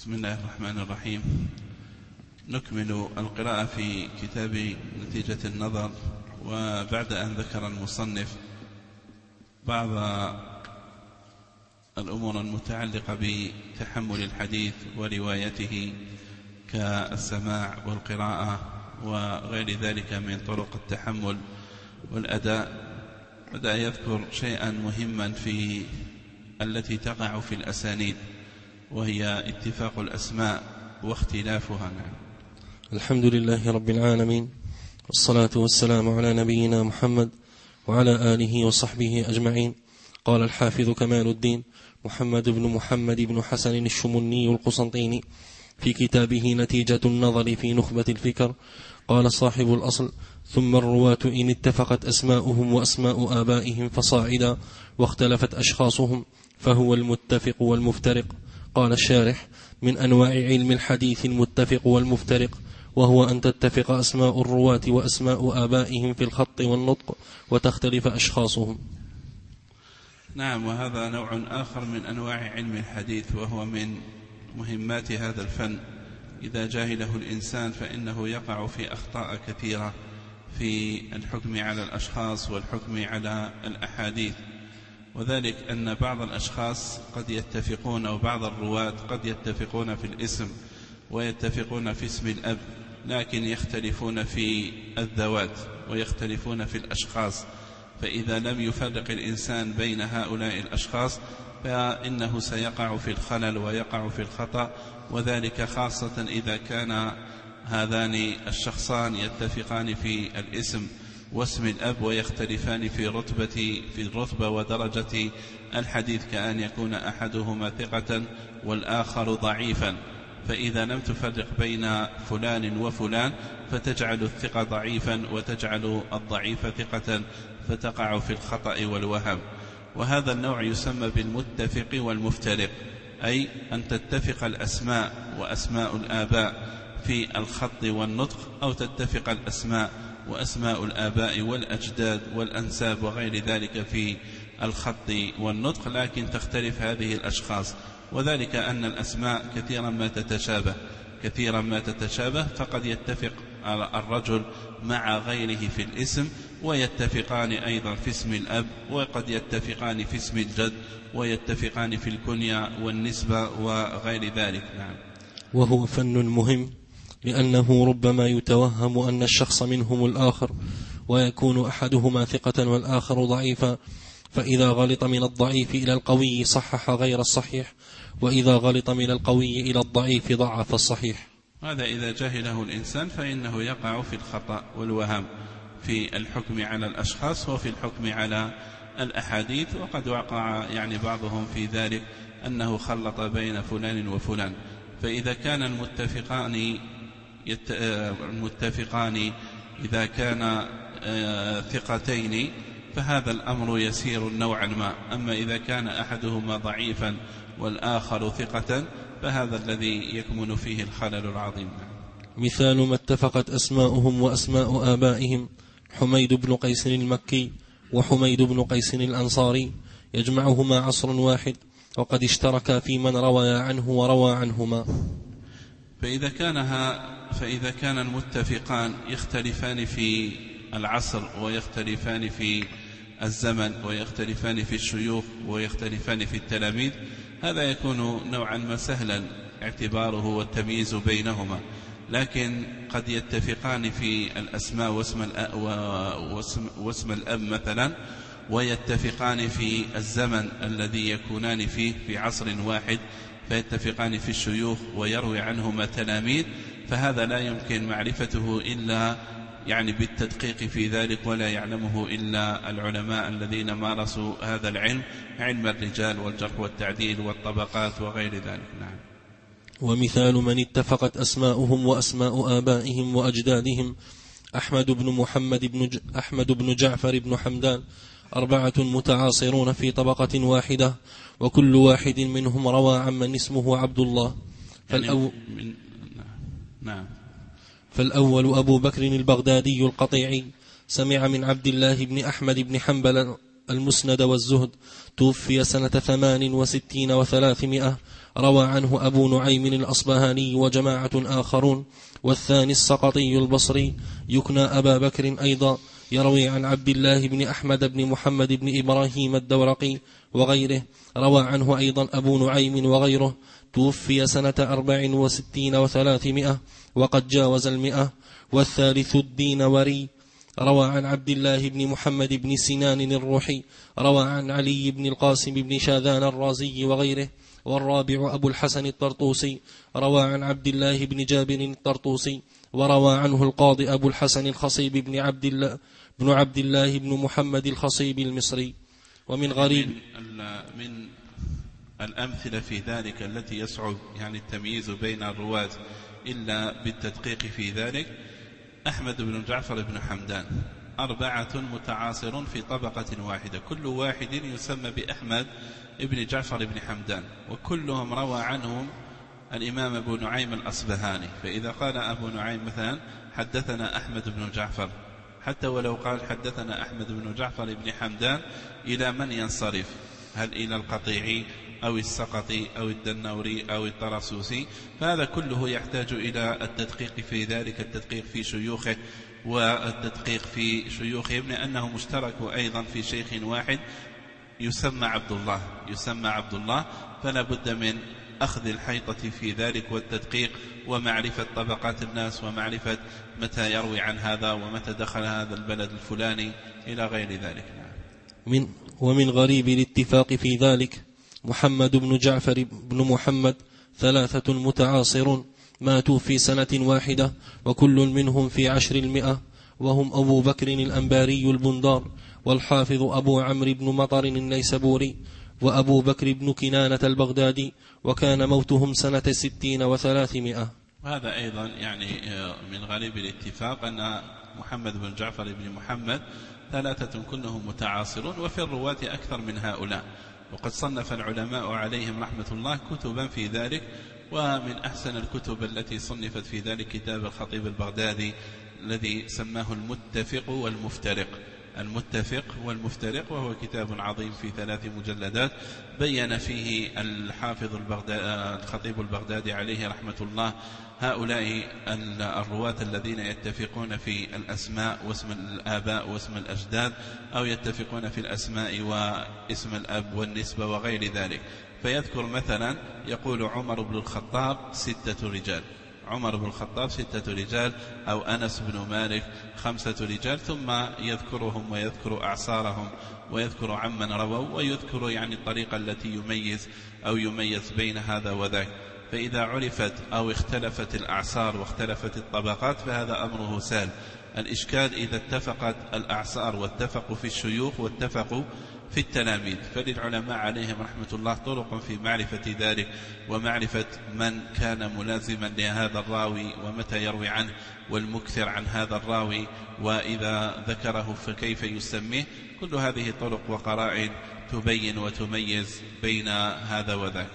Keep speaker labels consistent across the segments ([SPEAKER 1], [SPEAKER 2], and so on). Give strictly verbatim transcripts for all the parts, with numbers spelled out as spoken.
[SPEAKER 1] بسم الله الرحمن الرحيم. نكمل القراءة في كتاب نتيجة النظر، وبعد أن ذكر المصنف بعض الأمور المتعلقة بتحمل الحديث وروايته كالسماع والقراءة وغير ذلك من طرق التحمل والأداء، بدأ يذكر شيئا مهما في التي تقع في الأسانيد، وهي اتفاق الأسماء واختلافها.
[SPEAKER 2] الحمد لله رب العالمين، والصلاة والسلام على نبينا محمد وعلى آله وصحبه أجمعين. قال الحافظ كمال الدين محمد بن محمد بن حسن الشمني القسنطيني في كتابه نتيجة النظر في نخبة الفكر، قال صاحب الأصل: ثم الرواة إن اتفقت أسماؤهم وأسماء آبائهم فصاعدا، واختلفت أشخاصهم فهو المتفق والمفترق. قال الشارح: من أنواع علم الحديث المتفق والمفترق، وهو أن تتفق أسماء الرواة وأسماء آبائهم في الخط والنطق، وتختلف أشخاصهم.
[SPEAKER 1] نعم، وهذا نوع آخر من أنواع علم الحديث، وهو من مهمات هذا الفن. إذا جاهله الإنسان فإنه يقع في أخطاء كثيرة في الحكم على الأشخاص والحكم على الأحاديث، وذلك أن بعض الأشخاص قد يتفقون، أو بعض الرواة قد يتفقون في الاسم ويتفقون في اسم الأب، لكن يختلفون في الذوات ويختلفون في الأشخاص. فإذا لم يفرق الإنسان بين هؤلاء الأشخاص فإنه سيقع في الخلل ويقع في الخطأ، وذلك خاصة إذا كان هذان الشخصان يتفقان في الاسم واسم الأب ويختلفان في رتبة في الرتبة ودرجة الحديث، كأن يكون أحدهما ثقة والآخر ضعيفا. فإذا لم تفرق بين فلان وفلان فتجعل الثقة ضعيفا وتجعل الضعيف ثقة، فتقع في الخطأ والوهم. وهذا النوع يسمى بالمتفق والمفترق، أي أن تتفق الأسماء وأسماء الآباء في الخط والنطق، أو تتفق الأسماء وأسماء الآباء والأجداد والأنساب وغير ذلك في الخط والنطق، لكن تختلف هذه الأشخاص. وذلك أن الأسماء كثيرا ما تتشابه كثيرا ما تتشابه فقد يتفق الرجل مع غيره في الاسم، ويتفقان أيضا في اسم الأب، وقد يتفقان في اسم الجد، ويتفقان في الكنية والنسبة وغير ذلك. نعم.
[SPEAKER 2] وهو فن مهم، لأنه ربما يتوهم أن الشخص منهم الآخر، ويكون أحدهما ثقة والآخر ضعيفا، فإذا غلط من الضعيف إلى القوي صحح غير الصحيح، وإذا غلط من القوي إلى الضعيف ضعف الصحيح.
[SPEAKER 1] هذا إذا جهله الإنسان فإنه يقع في الخطأ والوهم في الحكم على الأشخاص وفي الحكم على الأحاديث. وقد وقع يعني بعضهم في ذلك أنه خلط بين فلان وفلان. فإذا كان المتفقان يت... المتفقان إذا كان ثقتين فهذا الأمر يسير نوعا ما. أما إذا كان أحدهما ضعيفا والآخر ثقة فهذا الذي يكمن فيه الخلل العظيم.
[SPEAKER 2] مثال ما اتفقت أسماؤهم وأسماء آبائهم: حميد بن قيس المكي وحميد بن قيس الأنصاري، يجمعهما عصر واحد، وقد اشتركا في من روى عنه وروى عنهما.
[SPEAKER 1] فإذا كانها فإذا كان المتفقان يختلفان في العصر ويختلفان في الزمن ويختلفان في الشيوخ ويختلفان في التلاميذ، هذا يكون نوعا ما سهلا اعتباره والتمييز بينهما. لكن قد يتفقان في الأسماء واسم الأب, واسم الأب مثلا، ويتفقان في الزمن الذي يكونان فيه في عصر واحد، فيتفقان في الشيوخ ويروي عنهما تلاميذ، فهذا لا يمكن معرفته إلا يعني بالتدقيق في ذلك، ولا يعلمه إلا العلماء الذين مارسوا هذا العلم، علم الرجال والجرح والتعديل والطبقات وغير ذلك. نعم.
[SPEAKER 2] ومثال من اتفقت أسماؤهم وأسماء آبائهم وأجدادهم: أحمد بن محمد بن ج... أحمد بن جعفر بن حمدان، أربعة متعاصرون في طبقة واحدة، وكل واحد منهم روى عمن اسمه عبد الله. فالأو...
[SPEAKER 1] من... نعم.
[SPEAKER 2] فالأول أبو بكر البغدادي القطيعي، سمع من عبد الله بن أحمد بن حنبل المسند والزهد، توفي سنة ثمان وستين وثلاثمائة، روى عنه أبو نعيم الأصبهاني وجماعة آخرون، والثاني السقطي البصري يكنى أبا بكر أيضا، يروي عن عبد الله بن أحمد بن محمد بن إبراهيم الدورقي وغيره. روى عنه أيضا أبو نعيم وغيره، توفي سنة أربع وستين وثلاثمائة وقد جاوز المئة. والثالث الدينوري روى عن عبد الله بن محمد بن سنان الروحي، روى عن علي بن القاسم بن شاذان الرازي وغيره. والرابع أبو الحسن الطرطوسي، روى عن عبد الله بن جابر الطرطوسي، وروى عنه القاضي أبو الحسن الخصيب بن عبد الله بن عبد الله بن محمد الخصيب المصري. ومن غريب
[SPEAKER 1] من, من الأمثلة في ذلك التي يصعب يعني التمييز بين الرواة إلا بالتدقيق في ذلك، أحمد بن جعفر بن حمدان، أربعة متعاصرون في طبقة واحدة، كل واحد يسمى بأحمد ابن جعفر بن حمدان، وكلهم روى عنهم الإمام أبو نعيم الأصبهاني. فإذا قال أبو نعيم مثلا حدثنا أحمد بن جعفر، حتى ولو قال حدثنا أحمد بن جعفر بن حمدان، إلى من ينصرف؟ هل إلى القطيعي أو السقطي أو الدنوري أو الطرسوسي؟ فهذا كله يحتاج إلى التدقيق في ذلك، التدقيق في شيوخه والتدقيق في شيوخهم، لأنه مشترك أيضا في شيخ واحد يسمى عبد الله يسمى عبد الله فلا بد من أخذ الحيطة في ذلك والتدقيق ومعرفة طبقات الناس ومعرفة متى يروي عن هذا ومتى دخل هذا البلد الفلاني إلى غير ذلك.
[SPEAKER 2] من ومن غريب الاتفاق في ذلك محمد بن جعفر بن محمد، ثلاثة متعاصرون ماتوا في سنة واحدة، وكل منهم في عشر المئة، وهم أبو بكر الأنباري البندار، والحافظ أبو عمرو بن مطر النيسابوري، وأبو بكر بن كنانة البغدادي، وكان موتهم سنة ستين وثلاثمائة.
[SPEAKER 1] هذا أيضا يعني من غريب الاتفاق أن محمد بن جعفر بن محمد ثلاثة كلهم متعاصرون، وفي الرواة أكثر من هؤلاء، وقد صنف العلماء عليهم رحمة الله كتبا في ذلك، ومن أحسن الكتب التي صنفت في ذلك كتاب الخطيب البغدادي الذي سماه المتفق والمفترق المتفق والمفترق وهو كتاب عظيم في ثلاث مجلدات، بين فيه الحافظ البغدادي الخطيب البغدادي عليه رحمة الله هؤلاء الرواة الذين يتفقون في الأسماء واسم الآباء واسم الأجداد، أو يتفقون في الأسماء واسم الأب والنسبة وغير ذلك. فيذكر مثلا يقول عمر بن الخطاب ستة رجال، عمر بن الخطاب ستة رجال، أو أنس بن مالك خمسة رجال، ثم يذكرهم ويذكر أعصارهم ويذكر عمن رووا، ويذكر يعني الطريقة التي يميز أو يميز بين هذا وذاك. فإذا عرفت أو اختلفت الأعصار واختلفت الطبقات فهذا أمره سهل. الإشكال إذا اتفقت الأعصار واتفقوا في الشيوخ واتفقوا في التلاميذ. فللعلماء عليهم رحمة الله طرق في معرفة ذلك، ومعرفة من كان ملازما لهذا الراوي ومتى يروي عنه، والمكثر عن هذا الراوي، وإذا ذكره فكيف يسميه. كل هذه طرق وقرائن تبين وتميز بين هذا وذاك.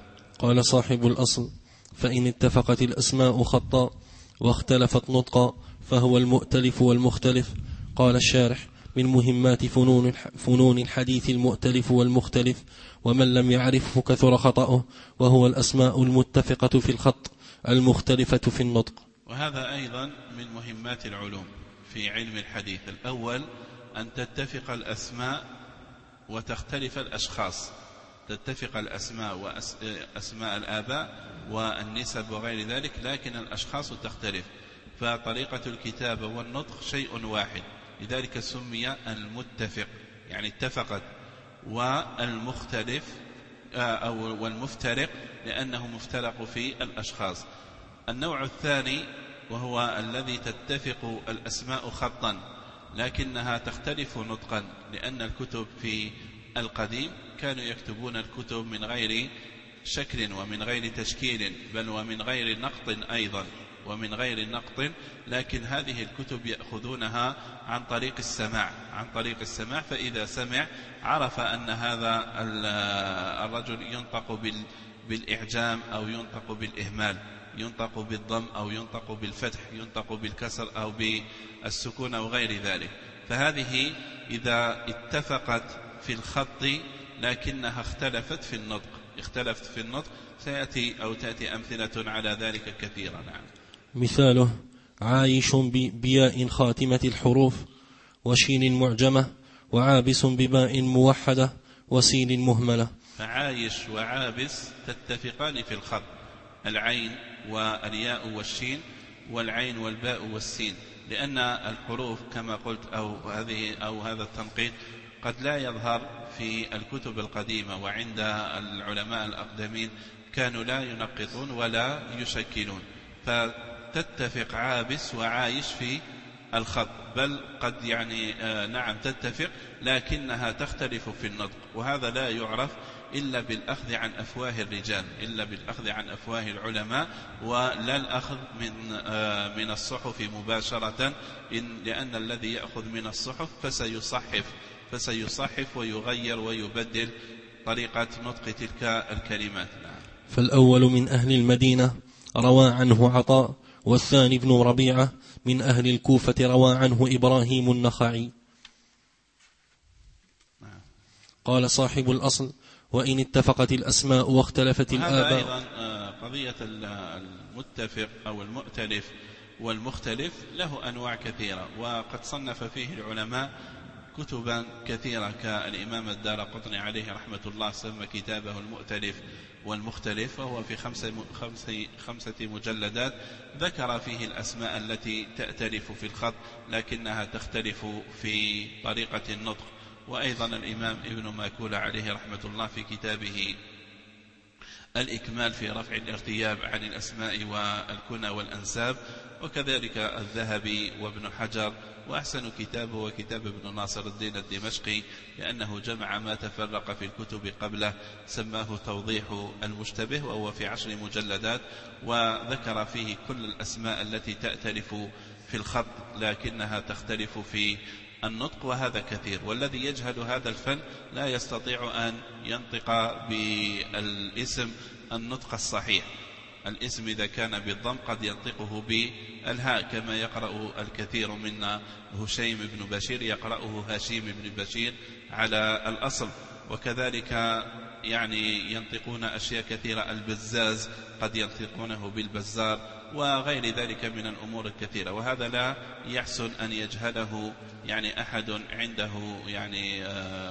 [SPEAKER 2] قال صاحب الأصل: فإن اتفقت الأسماء خطا واختلفت نطقا فهو المؤتلف والمختلف. قال الشارح: من مهمات فنون فنون الحديث المؤتلف والمختلف، ومن لم يعرفه كثر خطأه، وهو الأسماء المتفقة في الخط المختلفة في النطق.
[SPEAKER 1] وهذا أيضا من مهمات العلوم في علم الحديث. الأول أن تتفق الأسماء وتختلف الأشخاص، تتفق الأسماء وأسماء الآباء والنسب وغير ذلك، لكن الأشخاص تختلف. فطريقة الكتابة والنطق شيء واحد، لذلك سمي المتفق، يعني اتفقت، والمختلف أو والمفترق لأنه مفترق في الأشخاص. النوع الثاني وهو الذي تتفق الأسماء خطا لكنها تختلف نطقا، لأن الكتب في القديم كانوا يكتبون الكتب من غير شكل ومن غير تشكيل، بل ومن غير نقط أيضا ومن غير نقط لكن هذه الكتب يأخذونها عن طريق السماع عن طريق السماع فإذا سمع عرف أن هذا الرجل ينطق بالإعجام أو ينطق بالإهمال، ينطق بالضم أو ينطق بالفتح، ينطق بالكسر أو بالسكون أو غير ذلك. فهذه إذا اتفقت في الخط لكنها اختلفت في النطق اختلفت في النطق سيأتي أو تأتي أمثلة على ذلك كثيرا. نعم.
[SPEAKER 2] مثاله عايش بياء خاتمة الحروف وشين معجمة وعابس بباء موحدة وسين مهملة.
[SPEAKER 1] فعايش وعابس تتفقان في الخط، العين والياء والشين والعين والباء والسين، لأن الحروف كما قلت أو هذه أو هذا التنقيط قد لا يظهر في الكتب القديمة، وعند العلماء الأقدمين كانوا لا ينقطون ولا يشكلون، فتتفق عابس وعايش في الخط، بل قد يعني آه نعم تتفق لكنها تختلف في النطق، وهذا لا يعرف إلا بالأخذ عن أفواه الرجال، إلا بالأخذ عن أفواه العلماء، ولا الأخذ من آه من الصحف مباشرة، إن لأن الذي يأخذ من الصحف فسيصحف فسيصحف ويغير ويبدل طريقة نطق تلك الكلمات.
[SPEAKER 2] فالأول من أهل المدينة روى عنه عطاء، والثاني ابن ربيعة من أهل الكوفة روى عنه إبراهيم النخعي. قال صاحب الأصل وإن اتفقت الأسماء واختلفت الآباء.
[SPEAKER 1] هذا أيضا قضية المتفق أو المؤتلف والمختلف له أنواع كثيرة، وقد صنف فيه العلماء كتبا كثيرة، كالإمام الدارقطني عليه رحمة الله سمى كتابه المؤتلف والمختلف، وهو في خمسة, خمسة, خمسة مجلدات، ذكر فيه الأسماء التي تأتلف في الخط لكنها تختلف في طريقة النطق. وأيضا الإمام ابن ماكولة عليه رحمة الله في كتابه الإكمال في رفع الارتياب عن الأسماء والكنى والأنساب، وكذلك الذهبي وابن حجر، وأحسن كتابه وكتاب ابن ناصر الدين الدمشقي، لأنه جمع ما تفرق في الكتب قبله، سماه توضيح المشتبه، وهو في عشر مجلدات، وذكر فيه كل الأسماء التي تأتلف في الخط لكنها تختلف في النطق، وهذا كثير. والذي يجهل هذا الفن لا يستطيع أن ينطق بالاسم النطق الصحيح. الاسم إذا كان بالضم قد ينطقه بالهاء، كما يقرأ الكثير منا هشيم بن بشير يقرأه هاشيم بن بشير على الأصل، وكذلك يعني ينطقون أشياء كثيرة، البزاز قد ينطقونه بالبزار، وغير ذلك من الأمور الكثيرة، وهذا لا يحسن أن يجهله يعني أحد عنده يعني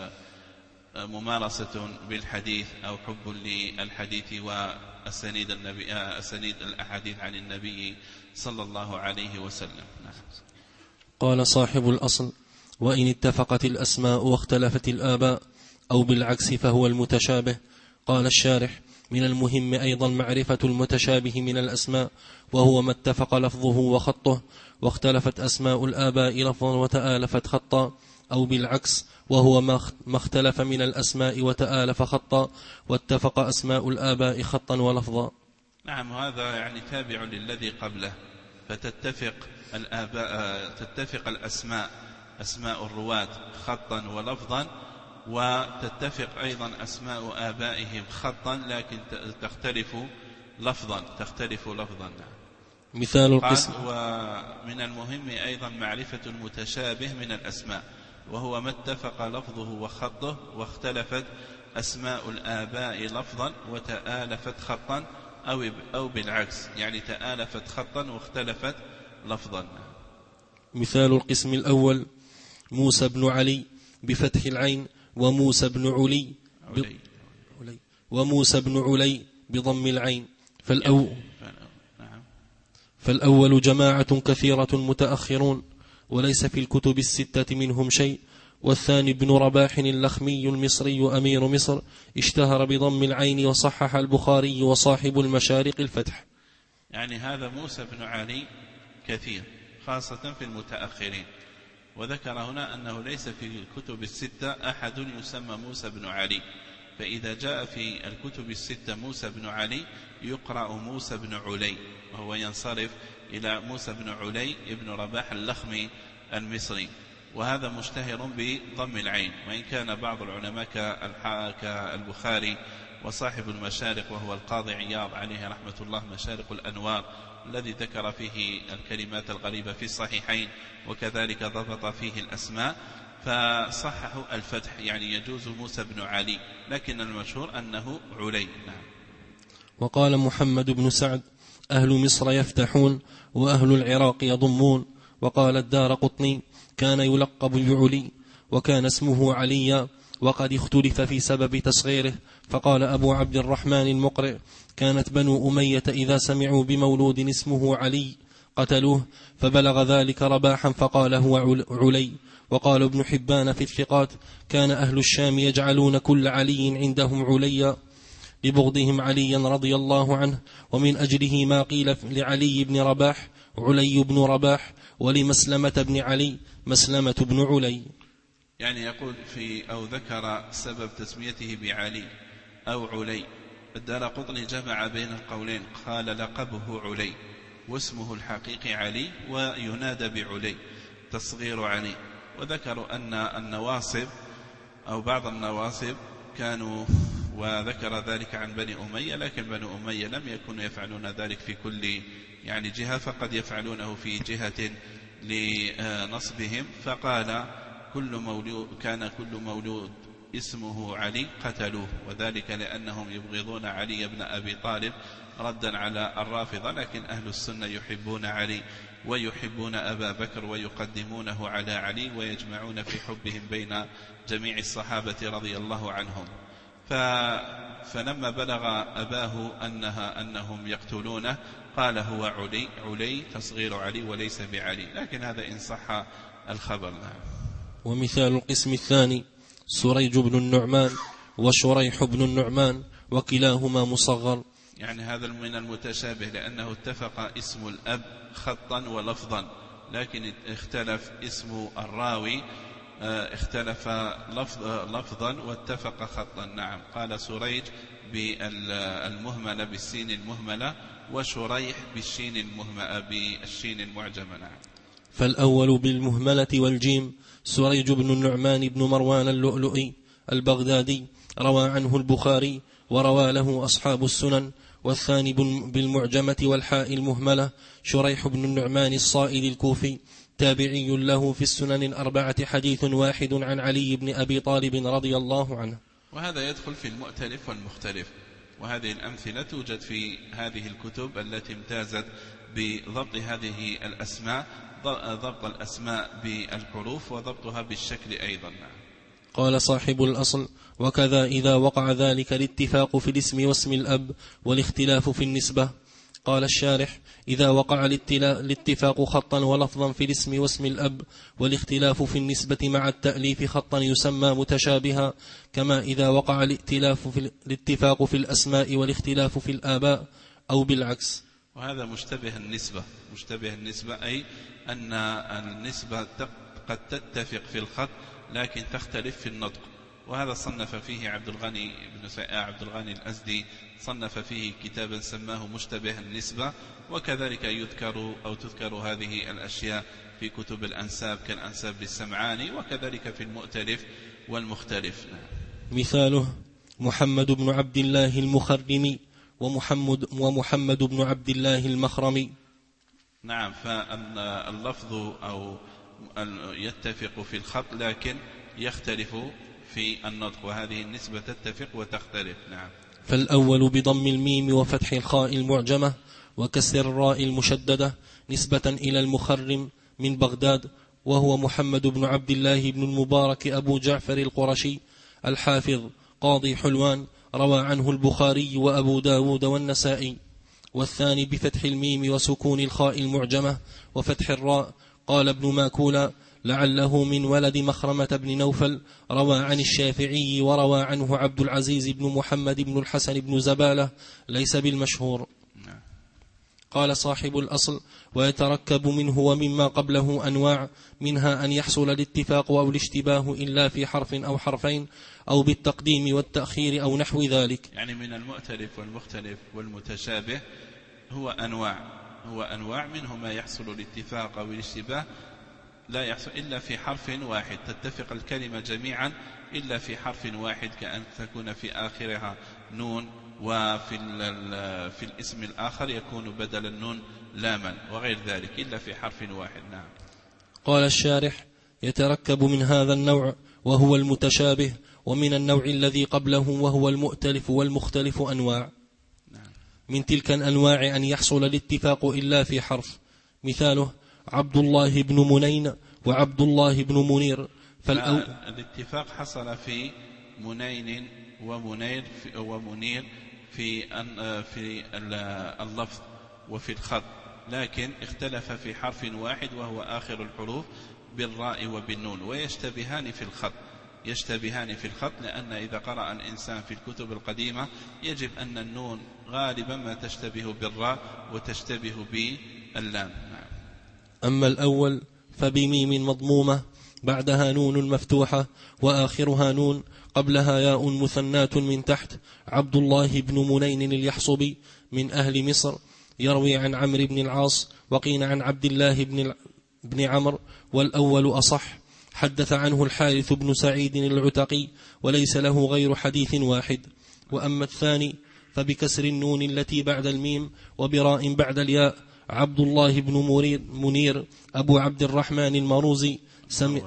[SPEAKER 1] ممارسة بالحديث أو حب للحديث وأسانيد النبي أسانيد الأحاديث عن النبي صلى الله عليه وسلم.
[SPEAKER 2] قال صاحب الأصل وإن اتفقت الأسماء واختلفت الآباء أو بالعكس فهو المتشابه. قال الشارح من المهم أيضا معرفة المتشابه من الأسماء، وهو ما اتفق لفظه وخطه واختلفت أسماء الآباء لفظا وتآلفت خطا، أو بالعكس وهو ما اختلف من الأسماء وتآلف خطا واتفق أسماء الآباء خطا ولفظا.
[SPEAKER 1] نعم، هذا يعني تابع للذي قبله، فتتفق الآباء تتفق الأسماء أسماء الرواة خطا ولفظا، وتتفق أيضا أسماء آبائهم خطا لكن تختلف لفظا تختلف لفظا.
[SPEAKER 2] مثال القسم.
[SPEAKER 1] ومن المهم أيضا معرفة المتشابه من الأسماء، وهو ما اتفق لفظه وخطه واختلفت أسماء الآباء لفظا وتآلفت خطا، أو أو بالعكس يعني تآلفت خطا واختلفت لفظا.
[SPEAKER 2] مثال القسم الأول موسى بن علي بفتح العين، وموسى بن علي,
[SPEAKER 1] علي.
[SPEAKER 2] علي وموسى بن علي بضم العين. فالأول, فالأول جماعة كثيرة متأخرون وليس في الكتب الستة منهم شيء، والثاني ابن رباح اللخمي المصري أمير مصر اشتهر بضم العين وصحح البخاري وصاحب المشارق الفتح.
[SPEAKER 1] يعني هذا موسى بن علي كثير خاصة في المتأخرين، وذكر هنا أنه ليس في الكتب الستة أحد يسمى موسى بن علي، فإذا جاء في الكتب الستة موسى بن علي يقرأ موسى بن علي، وهو ينصرف إلى موسى بن علي ابن رباح اللخمي المصري، وهذا مشتهر بضم العين، وإن كان بعض العلماء كالبخاري وصاحب المشارق وهو القاضي عياض عليه رحمة الله مشارق الأنوار الذي ذكر فيه الكلمات الغريبة في الصحيحين، وكذلك ضبط فيه الأسماء، فصححوا الفتح، يعني يجوز موسى بن علي، لكن المشهور أنه علي. نعم.
[SPEAKER 2] وقال محمد بن سعد: أهل مصر يفتحون وأهل العراق يضمون. وقال الدار قطني: كان يلقب بعلي وكان اسمه عليا، وقد اختلف في سبب تصغيره. فقال أبو عبد الرحمن المقرئ: كانت بنو أمية إذا سمعوا بمولود اسمه علي قتلوه، فبلغ ذلك رباحا فقال هو علي. وقال ابن حبان في الثقات: كان أهل الشام يجعلون كل علي عندهم عليا لبغضهم عليا رضي الله عنه، ومن أجله ما قيل لعلي بن رباح علي بن رباح، ولمسلمة بن علي مسلمة بن علي.
[SPEAKER 1] يعني يقول في أو ذكر سبب تسميته بعلي أو علي. الدارقطني جمع بين القولين، قال لقبه علي واسمه الحقيقي علي وينادى بعلي تصغير علي. وذكروا أن النواصب أو بعض النواصب كانوا، وذكر ذلك عن بني أمية، لكن بني أمية لم يكونوا يفعلون ذلك في كل يعني جهة، فقد يفعلونه في جهة لنصبهم. فقال كل مولود كان كل مولود اسمه علي قتلوه، وذلك لأنهم يبغضون علي بن أبي طالب ردا على الرافضة، لكن أهل السنة يحبون علي ويحبون أبا بكر ويقدمونه على علي، ويجمعون في حبهم بين جميع الصحابة رضي الله عنهم. فلما بلغ أباه أنها أنهم يقتلونه قال هو علي علي تصغير علي وليس بعلي، لكن هذا إن صح الخبر.
[SPEAKER 2] ومثال القسم الثاني سريج بن النعمان وشريح بن النعمان، وكلاهما مصغر.
[SPEAKER 1] يعني هذا من المتشابه، لأنه اتفق اسم الأب خطا ولفظا، لكن اختلف اسم الراوي اختلف لفظا واتفق خطا. نعم. قال سريج بالمهملة بالسين المهملة، وشريح بالشين المهملة بالشين المعجمة. نعم.
[SPEAKER 2] فالأول بالمهملة والجيم سريج بن النعمان بن مروان اللؤلؤي البغدادي، روى عنه البخاري وروى له أصحاب السنن. والثاني بالمعجمة والحاء المهملة شريح بن النعمان الصائد الكوفي، تابعي له في السنن الأربعة، حديث واحد عن علي بن أبي طالب رضي الله عنه.
[SPEAKER 1] وهذا يدخل في المؤتلف والمختلف، وهذه الأمثلة توجد في هذه الكتب التي امتازت بضبط هذه الأسماء، ضبط الأسماء بالحروف وضبطها بالشكل أيضا.
[SPEAKER 2] قال صاحب الأصل: وكذا إذا وقع ذلك الاتفاق في الاسم واسم الأب والاختلاف في النسبة. قال الشارح: إذا وقع الاتفاق خطا ولفظا في الاسم واسم الأب والاختلاف في النسبة مع التأليف خطا يسمى متشابها، كما إذا وقع الائتلاف في الاتفاق في الأسماء والاختلاف في الآباء، أو بالعكس.
[SPEAKER 1] وهذا مشتبه النسبة. مشتبه النسبة أي أن النسبة قد تتفق في الخط لكن تختلف في النطق، وهذا صنف فيه عبد الغني بن عبد الغني الأزدي، صنف فيه كتابا سماه مشتبه النسبة. وكذلك يذكر أو تذكر هذه الأشياء في كتب الأنساب كالأنساب للسمعاني، وكذلك في المؤتلف والمختلف.
[SPEAKER 2] مثاله محمد بن عبد الله المخرمي ومحمد, ومحمد بن عبد الله المخرمي.
[SPEAKER 1] نعم. فاللفظ أو يتفق في الخط لكن يختلف في النطق، وهذه النسبة تتفق وتختلف. نعم.
[SPEAKER 2] فالأول بضم الميم وفتح الخاء المعجمة وكسر الراء المشددة نسبة إلى المخرم من بغداد، وهو محمد بن عبد الله بن المبارك أبو جعفر القرشي الحافظ قاضي حلوان، روى عنه البخاري وأبو داود والنسائي. والثاني بفتح الميم وسكون الخاء المعجمة وفتح الراء. قال ابن ماكولا: لعله من ولد مخرمة بن نوفل، روى عن الشافعي وروى عنه عبد العزيز بن محمد بن الحسن بن زبالة، ليس بالمشهور. قال صاحب الأصل: ويتركب منه ومما قبله أنواع، منها أن يحصل الاتفاق أو الاشتباه إلا في حرف أو حرفين أو بالتقديم والتأخير أو نحو ذلك.
[SPEAKER 1] يعني من المؤتلف والمختلف والمتشابه هو أنواع هو أنواع منه ما يحصل الاتفاق أو الاشتباه لا يحصل إلا في حرف واحد، تتفق الكلمة جميعا إلا في حرف واحد، كأن تكون في آخرها نون، وفي في الاسم الآخر يكون بدل النون لاما، وغير ذلك إلا في حرف واحد. نعم.
[SPEAKER 2] قال الشارح: يتركب من هذا النوع وهو المتشابه، ومن النوع الذي قبله وهو المؤتلف والمختلف أنواع. من تلك الأنواع أن يحصل الاتفاق إلا في حرف، مثاله عبد الله بن منين وعبد الله بن منير.
[SPEAKER 1] فالأو... الاتفاق حصل في منين ومنير في ومنير في في اللفظ وفي الخط، لكن اختلف في حرف واحد وهو آخر الحروف بالراء وبالنون، ويشتبهان في الخط يشتبهان في الخط لأن إذا قرأ الإنسان في الكتب القديمة يجب أن النون غالبا ما تشتبه بالراء وتشتبه باللام.
[SPEAKER 2] أما الأول فبميم مضمومة بعدها نون مفتوحة وآخرها نون قبلها ياء مثنات من تحت. عبد الله بن منين اليحصبي من أهل مصر، يروي عن عمرو بن العاص، وقيل عن عبد الله بن بن عمرو، والأول أصح. حدث عنه الحارث بن سعيد العتقي، وليس له غير حديث واحد. وأما الثاني فبكسر النون التي بعد الميم وبراء بعد الياء. عبد الله بن منير أبو عبد الرحمن المروزي سمع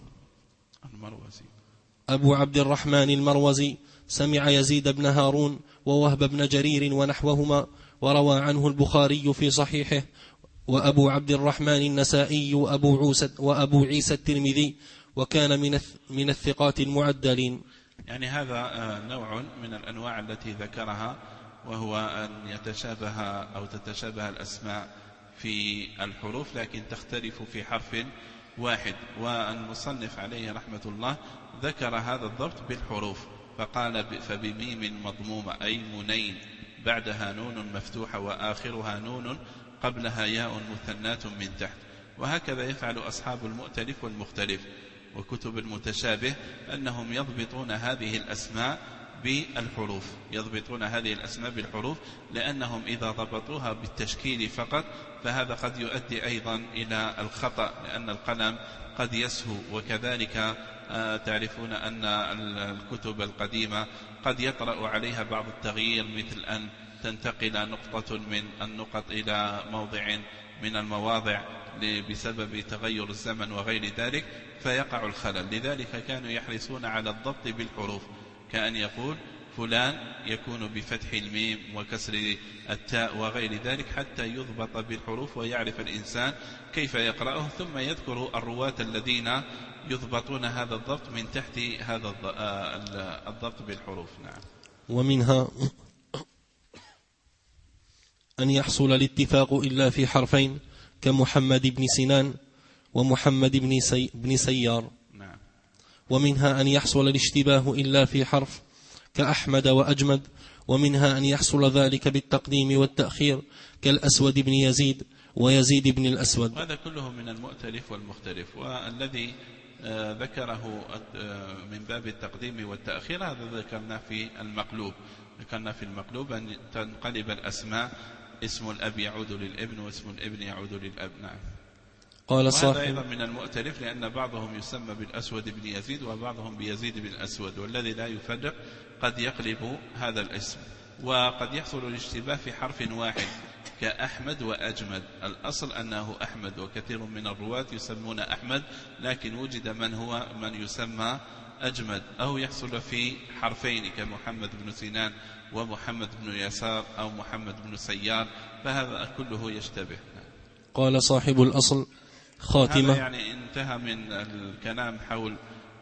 [SPEAKER 2] أبو عبد الرحمن المروزي سمع يزيد بن هارون ووهب بن جرير ونحوهما، وروى عنه البخاري في صحيحه، وأبو عبد الرحمن النسائي وأبو عيسى وأبو عيسى الترمذي، وكان من من الثقات المعدلين.
[SPEAKER 1] يعني هذا نوع من الأنواع التي ذكرها، وهو أن يتشابه أو تتشابه الأسماء في الحروف لكن تختلف في حرف واحد. والمصنف عليه رحمة الله ذكر هذا الضبط بالحروف، فقال فبميم مضمومة أي منين بعدها نون مفتوحة وآخرها نون قبلها ياء مثنات من تحت. وهكذا يفعل أصحاب المؤتلف والمختلف وكتب المتشابه، أنهم يضبطون هذه الأسماء بالحروف يضبطون هذه الأسماء بالحروف لأنهم إذا ضبطوها بالتشكيل فقط فهذا قد يؤدي أيضا إلى الخطأ، لأن القلم قد يسهو. وكذلك تعرفون أن الكتب القديمة قد يطرأ عليها بعض التغيير، مثل أن تنتقل نقطة من النقط إلى موضع من المواضع بسبب تغير الزمن وغير ذلك، فيقع الخلل. لذلك كانوا يحرصون على الضبط بالحروف، كأن يقول فلان يكون بفتح الميم وكسر التاء وغير ذلك، حتى يضبط بالحروف ويعرف الإنسان كيف يقرأه، ثم يذكر الرواة الذين يضبطون هذا الضبط من تحت هذا الضبط بالحروف. نعم.
[SPEAKER 2] ومنها أن يحصل الاتفاق إلا في حرفين كمحمد بن سنان ومحمد بن, سي بن سيار.
[SPEAKER 1] نعم.
[SPEAKER 2] ومنها أن يحصل الاشتباه إلا في حرف كأحمد وأجمد. ومنها أن يحصل ذلك بالتقديم والتأخير كالأسود بن يزيد ويزيد بن الأسود.
[SPEAKER 1] هذا كله من المؤتلف والمختلف. والذي ذكره من باب التقديم والتأخير هذا ذكرنا في المقلوب ذكرنا في المقلوب أن تنقلب الأسماء، اسم الأب يعود للابن واسم الابن يعود للأب. نعم.
[SPEAKER 2] قال صاحب
[SPEAKER 1] وهذا أيضا من المؤتلف، لأن بعضهم يسمى بالأسود بن يزيد وبعضهم بيزيد بن الأسود، والذي لا يفرق قد يقلب هذا الاسم. وقد يحصل الاشتباه في حرف واحد كأحمد وأجمد، الأصل أنه أحمد، وكثير من الرواة يسمون أحمد، لكن وجد من هو من يسمى أجمد. أو يحصل في حرفين كمحمد بن سنان ومحمد بن يسار أو محمد بن سيار، فهذا كله يشتبه.
[SPEAKER 2] قال صاحب الأصل خاتمة.
[SPEAKER 1] يعني انتهى من الكلام حول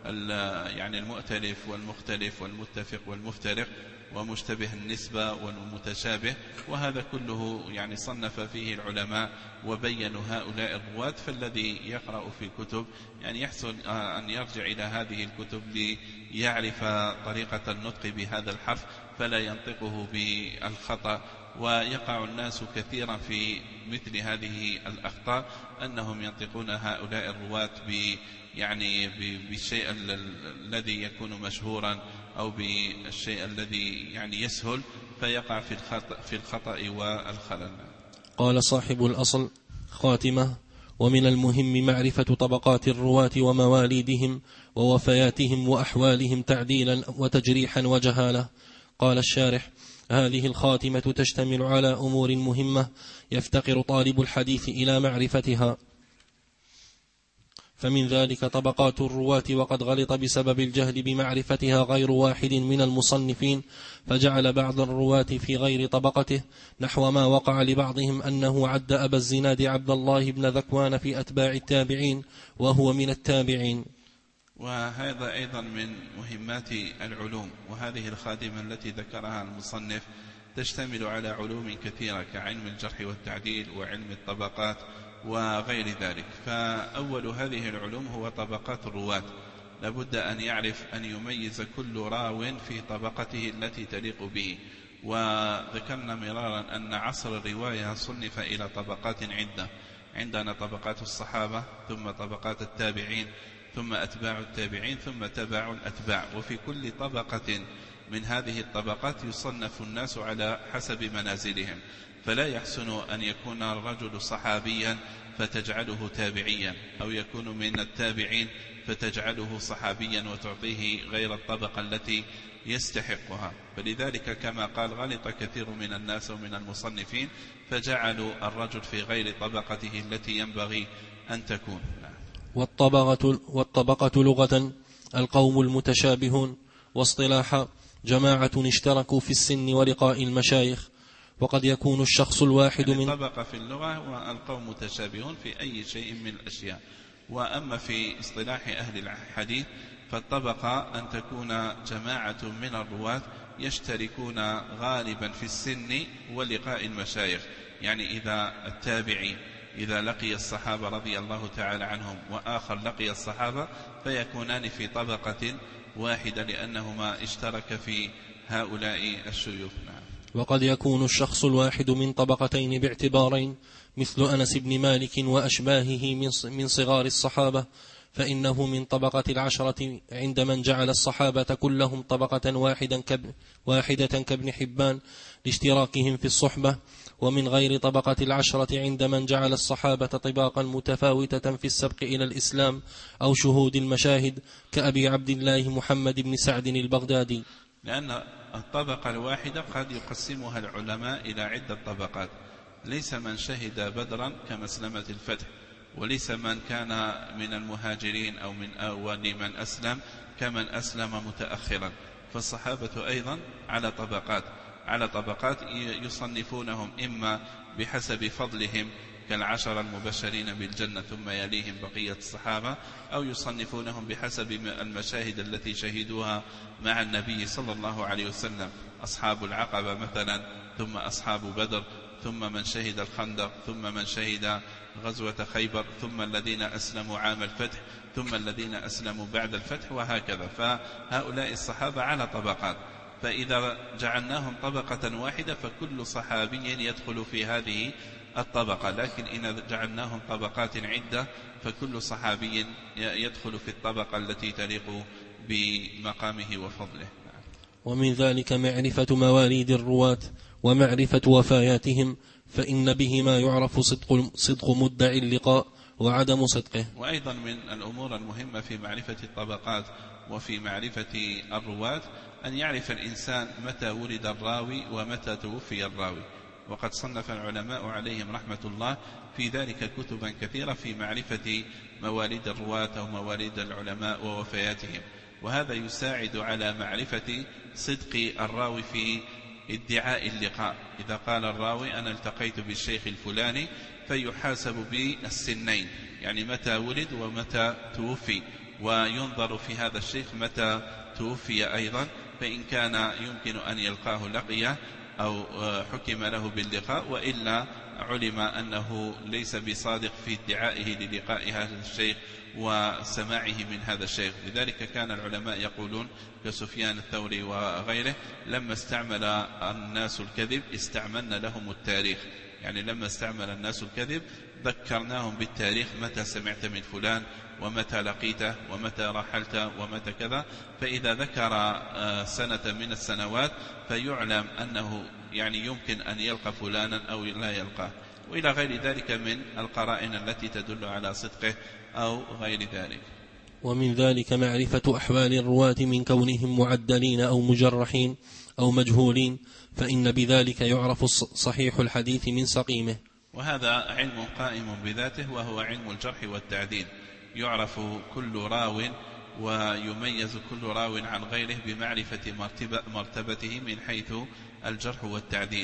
[SPEAKER 1] يعني المؤتلف والمختلف والمتفق والمفترق ومشتبه النسبة والمتشابه، وهذا كله يعني صنف فيه العلماء وبينوا هؤلاء الرواة. فالذي يقرأ في الكتب يعني يحسن أن يرجع إلى هذه الكتب ليعرف طريقة النطق بهذا الحرف فلا ينطقه بالخطأ. ويقع الناس كثيرا في مثل هذه الأخطاء أنهم ينطقون هؤلاء الرواة ب يعني بالشيء الذي يكون مشهورا أو بالشيء الذي يعني يسهل، فيقع في الخطأ في الخطأ والخلل.
[SPEAKER 2] قال صاحب الأصل خاتمة. ومن المهم معرفة طبقات الرواة ومواليدهم ووفياتهم وأحوالهم تعديلا وتجريحا وجهالة. قال الشارح: هذه الخاتمة تشتمل على أمور مهمة يفتقر طالب الحديث إلى معرفتها، فمن ذلك طبقات الرواة، وقد غلط بسبب الجهل بمعرفتها غير واحد من المصنفين، فجعل بعض الرواة في غير طبقته، نحو ما وقع لبعضهم أنه عد أبا الزناد عبد الله بن ذكوان في أتباع التابعين وهو من التابعين.
[SPEAKER 1] وهذا أيضا من مهمات العلوم، وهذه الخادمة التي ذكرها المصنف تشتمل على علوم كثيرة كعلم الجرح والتعديل وعلم الطبقات وغير ذلك. فأول هذه العلوم هو طبقات الرواة، لابد أن يعرف أن يميز كل راو في طبقته التي تليق به. وذكرنا مرارا أن عصر الرواية صنف إلى طبقات عدة، عندنا طبقات الصحابة، ثم طبقات التابعين، ثم أتباع التابعين، ثم تبع الأتباع. وفي كل طبقة من هذه الطبقات يصنف الناس على حسب منازلهم، فلا يحسن أن يكون الرجل صحابيا فتجعله تابعيا، أو يكون من التابعين فتجعله صحابيا وتعطيه غير الطبقة التي يستحقها. فلذلك كما قال غلط كثير من الناس ومن المصنفين فجعلوا الرجل في غير طبقته التي ينبغي أن تكون.
[SPEAKER 2] والطبقة, والطبقة لغة القوم المتشابهون، واصطلاحا جماعة اشتركوا في السن ولقاء المشايخ. وقد يكون الشخص الواحد
[SPEAKER 1] يعني
[SPEAKER 2] من
[SPEAKER 1] الطبقة في اللغة والقوم متشابهون في أي شيء من الأشياء. وأما في اصطلاح أهل الحديث فالطبقة أن تكون جماعة من الرواة يشتركون غالبا في السن ولقاء المشايخ، يعني إذا التابعي إذا لقي الصحابة رضي الله تعالى عنهم وآخر لقي الصحابة فيكونان في طبقة واحدة لأنهما اشترك في هؤلاء الشيوخ. نعم.
[SPEAKER 2] وقد يكون الشخص الواحد من طبقتين باعتبارين، مثل أنس بن مالك وأشباهه من صغار الصحابة، فإنه من طبقة العشرة عند من جعل الصحابة كلهم طبقة واحدة كابن حبان لاشتراكهم في الصحبة، ومن غير طبقة العشرة عند من جعل الصحابة طباقا متفاوتة في السبق إلى الإسلام أو شهود المشاهد، كأبي عبد الله محمد بن سعد البغدادي.
[SPEAKER 1] لأن الطبقة الواحدة قد يقسمها العلماء إلى عدة طبقات، ليس من شهد بدرا كمسلمة الفتح، وليس من كان من المهاجرين أو من أول من أسلم كمن أسلم متأخرا. فالصحابة أيضا على طبقات على طبقات يصنفونهم إما بحسب فضلهم كالعشر المبشرين بالجنة ثم يليهم بقية الصحابة، أو يصنفونهم بحسب المشاهد التي شهدوها مع النبي صلى الله عليه وسلم، أصحاب العقبة مثلا، ثم أصحاب بدر، ثم من شهد الخندق، ثم من شهد غزوة خيبر، ثم الذين أسلموا عام الفتح، ثم الذين أسلموا بعد الفتح، وهكذا. فهؤلاء الصحابة على طبقات، فإذا جعلناهم طبقة واحدة فكل صحابي يدخل في هذه الطبقة، لكن إن جعلناهم طبقات عدة فكل صحابي يدخل في الطبقة التي تليق بمقامه وفضله.
[SPEAKER 2] ومن ذلك معرفة مواليد الرواة ومعرفة وفاياتهم، فإن بهما يعرف صدق, صدق مدعي اللقاء وعدم صدقه.
[SPEAKER 1] وأيضا من الأمور المهمة في معرفة الطبقات وفي معرفة الرواة أن يعرف الإنسان متى ولد الراوي ومتى توفي الراوي، وقد صنف العلماء عليهم رحمة الله في ذلك كتبا كثيرة في معرفة مواليد الرواة أو مواليد العلماء ووفياتهم، وهذا يساعد على معرفة صدق الراوي في ادعاء اللقاء. إذا قال الراوي أنا التقيت بالشيخ الفلاني فيحاسب بالسنين، يعني متى ولد ومتى توفي، وينظر في هذا الشيخ متى توفي أيضا، فإن كان يمكن أن يلقاه لقيه أو حكم له باللقاء، وإلا علم أنه ليس بصادق في ادعائه للقاء هذا الشيخ وسماعه من هذا الشيخ. لذلك كان العلماء يقولون كسفيان الثوري وغيره لما استعمل الناس الكذب استعملنا لهم التاريخ، يعني لما استعمل الناس الكذب ذكرناهم بالتاريخ، متى سمعت من فلان ومتى لقيته ومتى رحلت ومتى كذا، فإذا ذكر سنة من السنوات فيعلم أنه يعني يمكن أن يلقى فلانا أو لا يلقاه، وإلى غير ذلك من القرائن التي تدل على صدقه أو غير ذلك.
[SPEAKER 2] ومن ذلك معرفة أحوال الرواة من كونهم معدلين أو مجرحين أو مجهولين، فإن بذلك يعرف صحيح الحديث من سقيمه.
[SPEAKER 1] وهذا علم قائم بذاته وهو علم الجرح والتعديل، يعرف كل راو ويميز كل راو عن غيره بمعرفة مرتبة مرتبته من حيث الجرح والتعديل.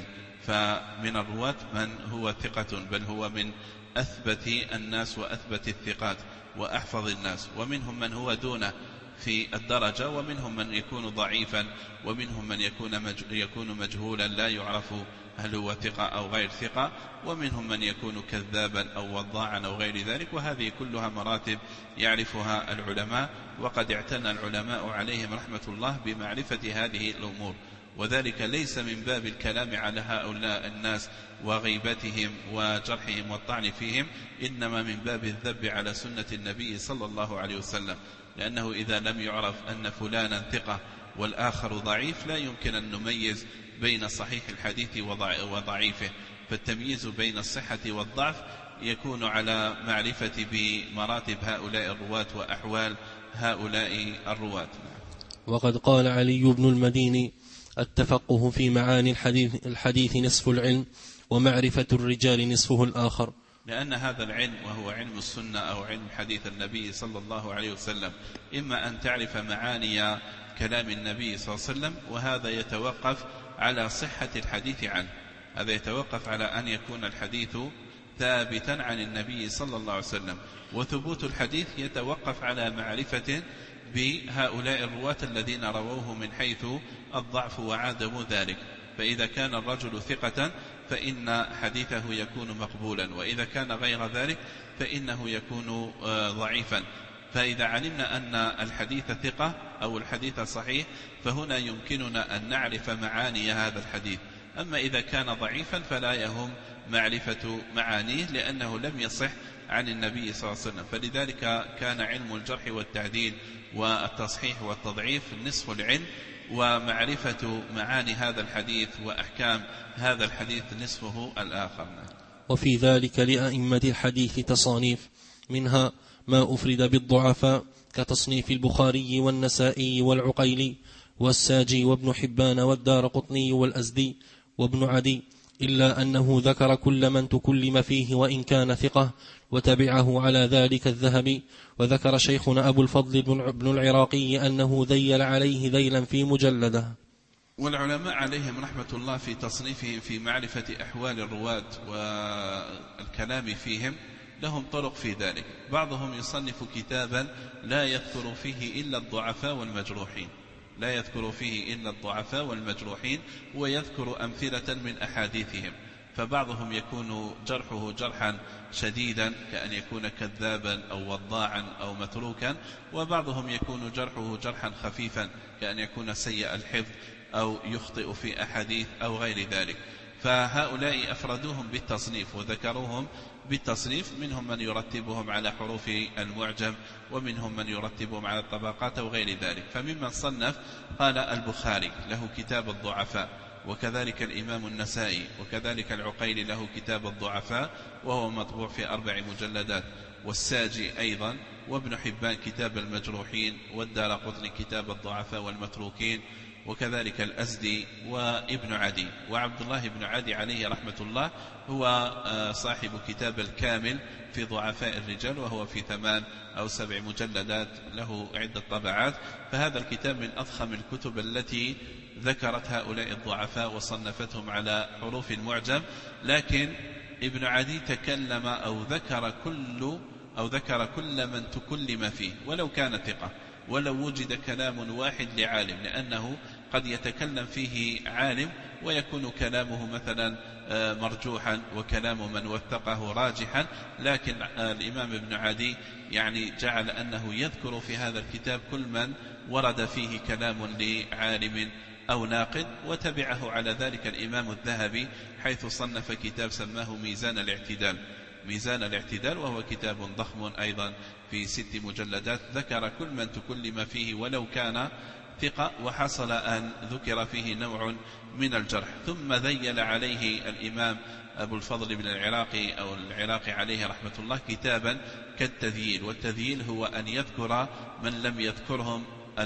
[SPEAKER 1] فمن الرواة من هو ثقة، بل هو من أثبت الناس وأثبت الثقات وأحفظ الناس، ومنهم من هو دونه في الدرجة، ومنهم من يكون ضعيفا، ومنهم من يكون يكون مجهولا لا يعرف هل هو ثقة أو غير ثقة، ومنهم من يكون كذابا أو وضاعا أو غير ذلك. وهذه كلها مراتب يعرفها العلماء، وقد اعتنى العلماء عليهم رحمة الله بمعرفة هذه الأمور، وذلك ليس من باب الكلام على هؤلاء الناس وغيبتهم وجرحهم والطعن فيهم، إنما من باب الذب على سنة النبي صلى الله عليه وسلم، لأنه إذا لم يعرف أن فلانا ثقة والآخر ضعيف لا يمكن أن نميز بين صحيح الحديث وضعيفه. فالتمييز بين الصحة والضعف يكون على معرفة بمراتب هؤلاء الرواة وأحوال هؤلاء الرواة.
[SPEAKER 2] وقد قال علي بن المديني: التفقه في معاني الحديث, الحديث نصف العلم، ومعرفة الرجال نصفه الآخر.
[SPEAKER 1] لأن هذا العلم وهو علم السنة أو علم حديث النبي صلى الله عليه وسلم، إما أن تعرف معاني كلام النبي صلى الله عليه وسلم، وهذا يتوقف على صحة الحديث عنه، هذا يتوقف على أن يكون الحديث ثابتا عن النبي صلى الله عليه وسلم، وثبوت الحديث يتوقف على معرفة بهؤلاء الرواة الذين رووه من حيث الضعف وعدم ذلك. فإذا كان الرجل ثقة فإن حديثه يكون مقبولا، وإذا كان غير ذلك فإنه يكون ضعيفا. فإذا علمنا أن الحديث ثقة أو الحديث صحيح فهنا يمكننا أن نعرف معاني هذا الحديث. أما إذا كان ضعيفا فلا يهم معرفة معانيه، لأنه لم يصح عن النبي صلى الله عليه وسلم. فلذلك كان علم الجرح والتعديل والتصحيح والتضعيف نصف العلم، ومعرفة معاني هذا الحديث وأحكام هذا الحديث نصفه الآخر.
[SPEAKER 2] وفي ذلك لأئمة الحديث تصانيف، منها ما أفرد بالضعفاء كتصنيف البخاري والنسائي والعقيلي والساجي وابن حبان والدارقطني والأزدي وابن عدي، إلا أنه ذكر كل من تكلم فيه وإن كان ثقة، وتبعه على ذلك الذهبي. وذكر شيخنا أبو الفضل بن العراقي أنه ذيل عليه ذيلا في مجلده.
[SPEAKER 1] والعلماء عليهم رحمة الله في تصنيفهم في معرفة أحوال الرواة والكلام فيهم لهم طرق في ذلك. بعضهم يصنف كتابا لا يذكر فيه إلا الضعفاء والمجروحين، لا يذكر فيه إلا الضعفاء والمجروحين، ويذكر أمثلة من أحاديثهم. فبعضهم يكون جرحه جرحا شديدا كأن يكون كذابا أو وضاعا أو متروكا، وبعضهم يكون جرحه جرحا خفيفا كأن يكون سيء الحفظ أو يخطئ في أحاديث أو غير ذلك. فهؤلاء أفردوهم بالتصنيف وذكروهم بالتصنيف، منهم من يرتبهم على حروف المعجم، ومنهم من يرتبهم على الطبقات وغير ذلك. فممن صنف قال البخاري له كتاب الضعفاء، وكذلك الإمام النسائي، وكذلك العقيلي له كتاب الضعفاء وهو مطبوع في أربع مجلدات، والساجي أيضا، وابن حبان كتاب المجروحين، والدارقطني كتاب الضعفاء والمتروكين، وكذلك الأزدي وابن عدي. وعبد الله بن عدي عليه رحمة الله هو صاحب كتاب الكامل في ضعفاء الرجال، وهو في ثمان أو سبع مجلدات له عدة طبعات. فهذا الكتاب من أضخم الكتب التي ذكرت هؤلاء الضعفاء وصنفتهم على حروف المعجم. لكن ابن عدي تكلم أو ذكر كل أو ذكر كل من تكلم فيه ولو كان ثقة، ولو وجد كلام واحد لعالم، لأنه قد يتكلم فيه عالم ويكون كلامه مثلا مرجوحا وكلام من وثقه راجحا. لكن الإمام ابن عدي يعني جعل أنه يذكر في هذا الكتاب كل من ورد فيه كلام لعالم أو ناقد، وتبعه على ذلك الإمام الذهبي حيث صنف كتاب سماه ميزان الاعتدال ميزان الاعتدال وهو كتاب ضخم أيضا في ست مجلدات، ذكر كل من تكلم فيه ولو كان ثقة، وحصل أن ذكر فيه نوع من الجرح. ثم ذيل عليه الإمام أبو الفضل بن العراقي أو العراقي عليه رحمة الله كتابا كالتذييل، والتذييل هو أن يذكر من لم يذكرهم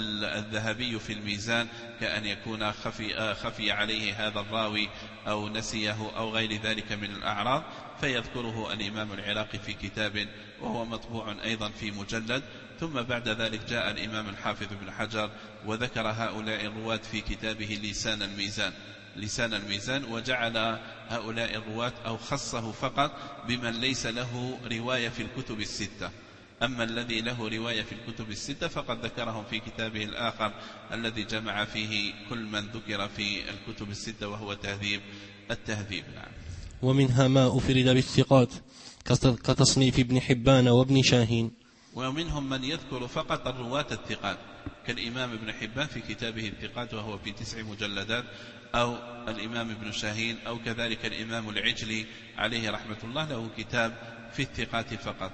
[SPEAKER 1] الذهبي في الميزان، كأن يكون خفي, خفي عليه هذا الراوي أو نسيه أو غير ذلك من الأعراض. فيذكره الإمام العراقي في كتاب وهو مطبوع أيضا في مجلد. ثم بعد ذلك جاء الإمام الحافظ بن حجر وذكر هؤلاء الرواة في كتابه لسان الميزان لسان الميزان وجعل هؤلاء الرواة أو خصه فقط بمن ليس له رواية في الكتب الستة، أما الذي له رواية في الكتب الستة فقد ذكرهم في كتابه الآخر الذي جمع فيه كل من ذكر في الكتب الستة وهو تهذيب التهذيب. نعم.
[SPEAKER 2] ومنها ما أفرد بالثقات كتصنيف ابن حبان وابن شاهين.
[SPEAKER 1] ومنهم من يذكر فقط الرواة الثقات كالإمام ابن حبان في كتابه الثقات وهو في تسع مجلدات، أو الإمام ابن شاهين، أو كذلك الإمام العجلي عليه رحمة الله له كتاب في الثقات فقط.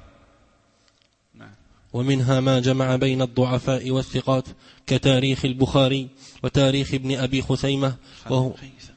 [SPEAKER 1] نعم.
[SPEAKER 2] ومنها ما جمع بين الضعفاء والثقات كتاريخ البخاري وتاريخ ابن أبي خثيمة وهو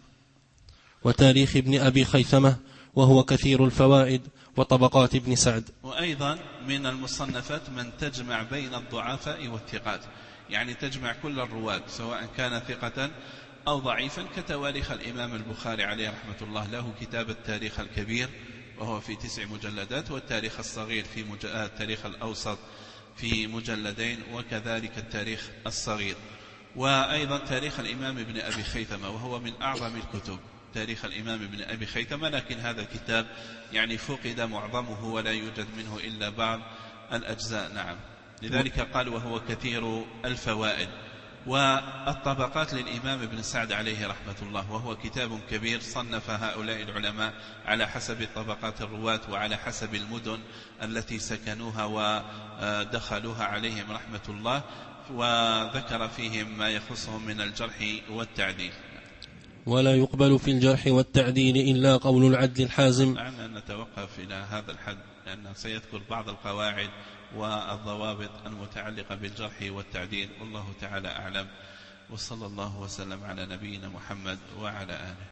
[SPEAKER 2] وتاريخ ابن أبي خيثمة وهو كثير الفوائد وطبقات ابن سعد.
[SPEAKER 1] وأيضا من المصنفات من تجمع بين الضعفاء والثقات، يعني تجمع كل الرواة سواء كان ثقة أو ضعيفا، كتواريخ الإمام البخاري عليه رحمة الله له كتاب التاريخ الكبير وهو في تسع مجلدات، والتاريخ الصغير في مج... التاريخ الأوسط في مجلدين، وكذلك التاريخ الصغير. وأيضا تاريخ الإمام ابن أبي خيثمة وهو من أعظم الكتب، تاريخ الإمام ابن أبي خيثمة، لكن هذا الكتاب يعني فقد معظمه ولا يوجد منه إلا بعض الأجزاء. نعم. لذلك قال وهو كثير الفوائد. والطبقات للإمام ابن سعد عليه رحمة الله وهو كتاب كبير صنف هؤلاء العلماء على حسب طبقات الرواة وعلى حسب المدن التي سكنوها ودخلوها عليهم رحمة الله، وذكر فيهم ما يخصهم من الجرح والتعديل.
[SPEAKER 2] ولا يقبل في الجرح والتعديل إلا قول العدل الحازم.
[SPEAKER 1] دعنا أن نتوقف إلى هذا الحد لأنه سيذكر بعض القواعد والضوابط المتعلقة بالجرح والتعديل، والله تعالى أعلم، وصلى الله وسلم على نبينا محمد وعلى آله.